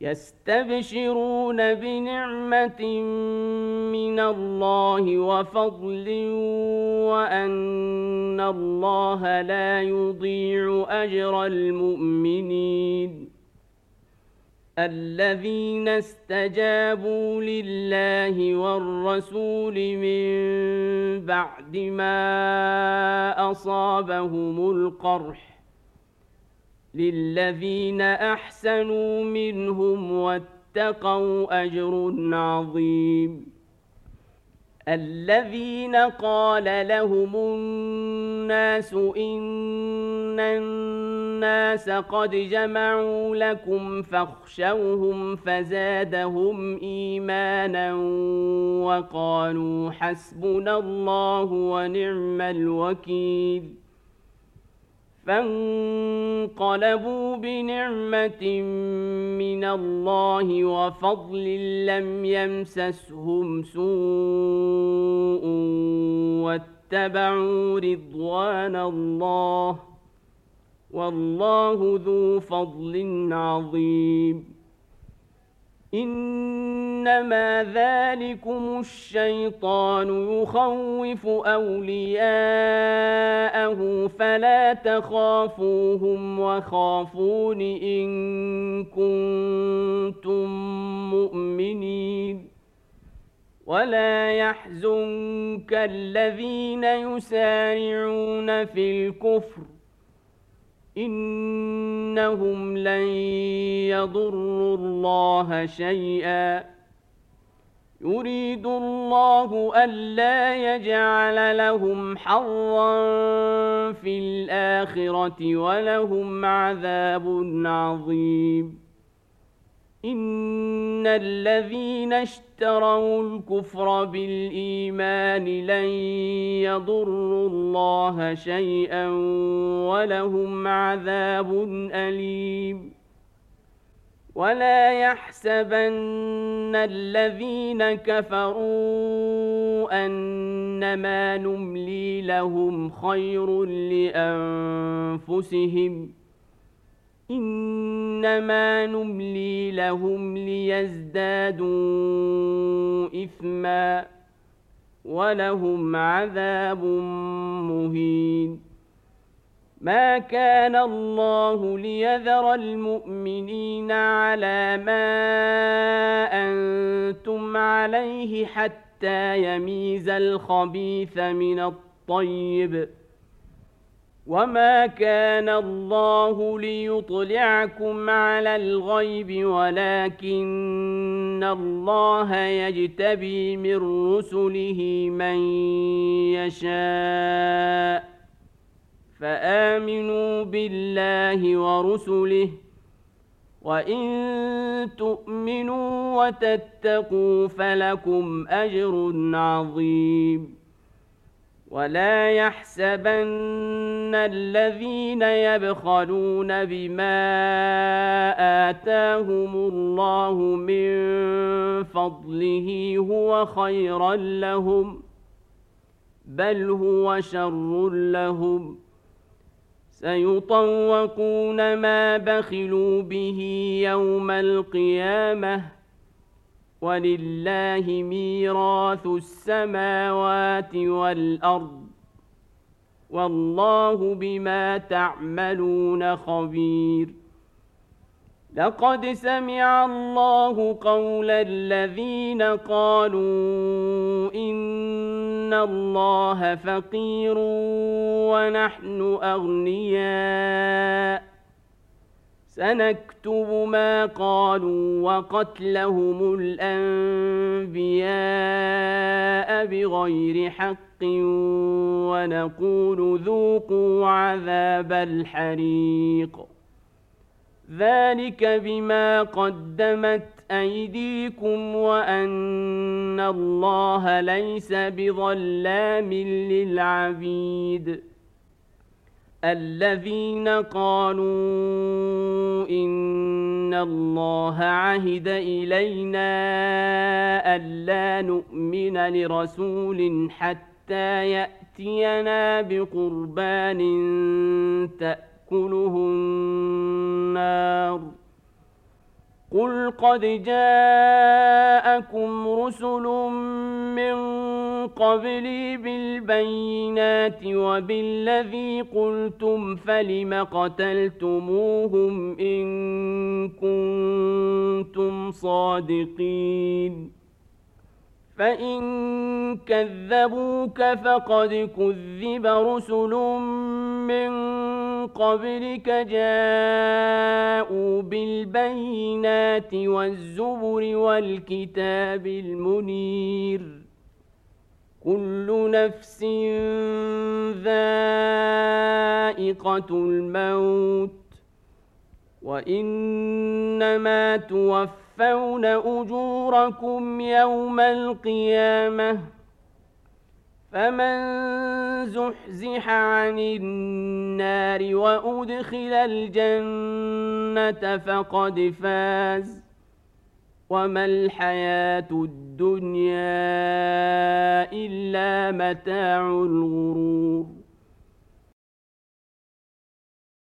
يستبشرون بنعمة من الله وفضل وأن الله لا يضيع أجر المؤمنين الذين استجابوا لله والرسول من بعد ما أصابهم القرح للذين أحسنوا منهم واتقوا أجر عظيم الذين قال لهم الناس إن الناس قد جمعوا لكم فاخشوهم فزادهم إيمانا وقالوا حسبنا الله ونعم الوكيل فانقلبوا بنعمة من الله وفضل لم يمسسهم سوء واتبعوا رضوان الله والله ذو فضل عظيم إنما ذلكم الشيطان يخوف أولياءه فلا تخافوهم وخافون إن كنتم مؤمنين ولا يحزنك الذين يسارعون في الكفر إنهم لن يضروا الله شيئا يريد الله ألا يجعل لهم حظا في الآخرة ولهم عذاب عظيم إن الذين اشتروا الكفر بالإيمان لن يضروا الله شيئا ولهم عذاب أليم ولا يحسبن الذين كفروا أنما نملي لهم خير لأنفسهم إنما نملي لهم ليزدادوا إثما ولهم عذاب مهين ما كان الله ليذر المؤمنين على ما أنتم عليه حتى يميز الخبيث من الطيب وما كان الله ليطلعكم على الغيب ولكن الله يجتبي من رسله من يشاء فآمنوا بالله ورسله وإن تؤمنوا وتتقوا فلكم أجر عظيم ولا يحسبن الذين يبخلون بما آتاهم الله من فضله هو خيرا لهم بل هو شر لهم سيطوقون ما بخلوا به يوم القيامة ولله ميراث السماوات والأرض والله بما تعملون خبير لقد سمع الله قول الذين قالوا إن الله فقير ونحن أغنياء سنكتب ما قالوا وقتلهم الأنبياء بغير حق ونقول ذوقوا عذاب الحريق ذلك بما قدمت أيديكم وأن الله ليس بظلام للعبيد الذين قالوا إن الله عهد إلينا ألا نؤمن لرسول حتى يأتينا بقربان تأكله النار قل قد جاءكم رسل من قبلي بالبينات وبالذي قلتم فلم قتلتموهم إن كنتم صادقين فإن كذبوك فقد كذب رسل من قبلك جاءوا بالبينات والزبر والكتاب المنير كل نفس ذائقة الموت وإنما توفون أجوركم يوم القيامة فمن زحزح عن النار وأدخل الجنة فقد فاز وما الحياة الدنيا إلا متاع الغرور